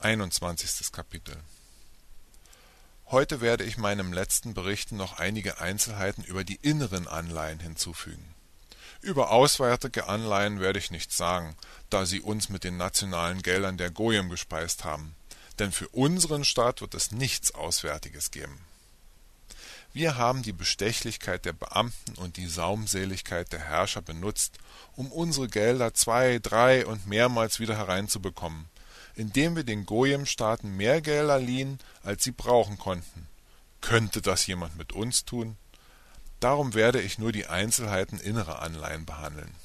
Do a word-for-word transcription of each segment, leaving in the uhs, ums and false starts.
einundzwanzigstes Kapitel. Heute werde ich meinem letzten Berichten noch einige Einzelheiten über die inneren Anleihen hinzufügen. Über auswärtige Anleihen werde ich nichts sagen, da sie uns mit den nationalen Geldern der Goyim gespeist haben, denn für unseren Staat wird es nichts Auswärtiges geben. Wir haben die Bestechlichkeit der Beamten und die Saumseligkeit der Herrscher benutzt, um unsere Gelder zwei, drei und mehrmals wieder hereinzubekommen, indem wir den Goyim-Staaten mehr Gelder liehen, als sie brauchen konnten. Könnte das jemand mit uns tun? Darum werde ich nur die Einzelheiten innerer Anleihen behandeln.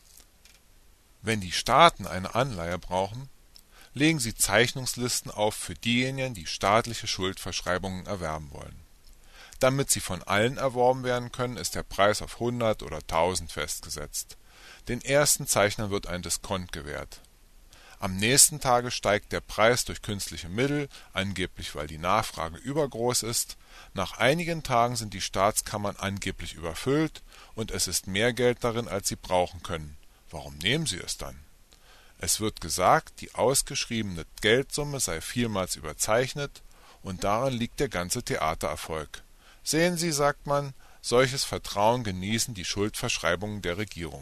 Wenn die Staaten eine Anleihe brauchen, legen sie Zeichnungslisten auf für diejenigen, die staatliche Schuldverschreibungen erwerben wollen. Damit sie von allen erworben werden können, ist der Preis auf hundert oder tausend festgesetzt. Den ersten Zeichnern wird ein Diskont gewährt. Am nächsten Tage steigt der Preis durch künstliche Mittel, angeblich weil die Nachfrage übergroß ist. Nach einigen Tagen sind die Staatskammern angeblich überfüllt und es ist mehr Geld darin, als sie brauchen können. Warum nehmen sie es dann? Es wird gesagt, die ausgeschriebene Geldsumme sei vielmals überzeichnet und daran liegt der ganze Theatererfolg. Sehen Sie, sagt man, solches Vertrauen genießen die Schuldverschreibungen der Regierung.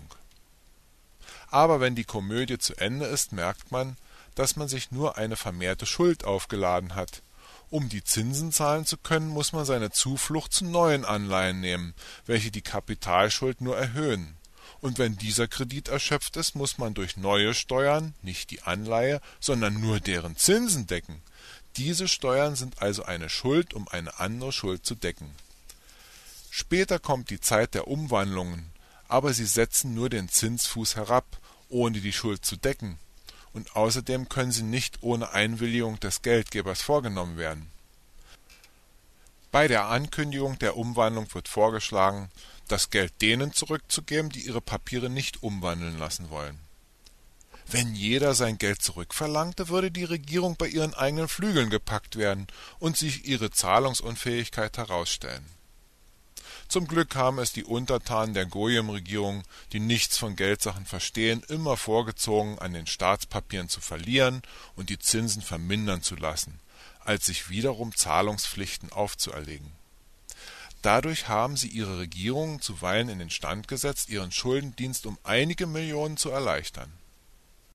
Aber wenn die Komödie zu Ende ist, merkt man, dass man sich nur eine vermehrte Schuld aufgeladen hat. Um die Zinsen zahlen zu können, muss man seine Zuflucht zu neuen Anleihen nehmen, welche die Kapitalschuld nur erhöhen. Und wenn dieser Kredit erschöpft ist, muss man durch neue Steuern, nicht die Anleihe, sondern nur deren Zinsen decken. Diese Steuern sind also eine Schuld, um eine andere Schuld zu decken. Später kommt die Zeit der Umwandlungen, aber sie setzen nur den Zinsfuß herab, ohne die Schuld zu decken, und außerdem können sie nicht ohne Einwilligung des Geldgebers vorgenommen werden. Bei der Ankündigung der Umwandlung wird vorgeschlagen, das Geld denen zurückzugeben, die ihre Papiere nicht umwandeln lassen wollen. Wenn jeder sein Geld zurückverlangte, würde die Regierung bei ihren eigenen Flügeln gepackt werden und sich ihre Zahlungsunfähigkeit herausstellen. Zum Glück haben es die Untertanen der Goyim-Regierung, die nichts von Geldsachen verstehen, immer vorgezogen, an den Staatspapieren zu verlieren und die Zinsen vermindern zu lassen, als sich wiederum Zahlungspflichten aufzuerlegen. Dadurch haben sie ihre Regierung zuweilen in den Stand gesetzt, ihren Schuldendienst um einige Millionen zu erleichtern.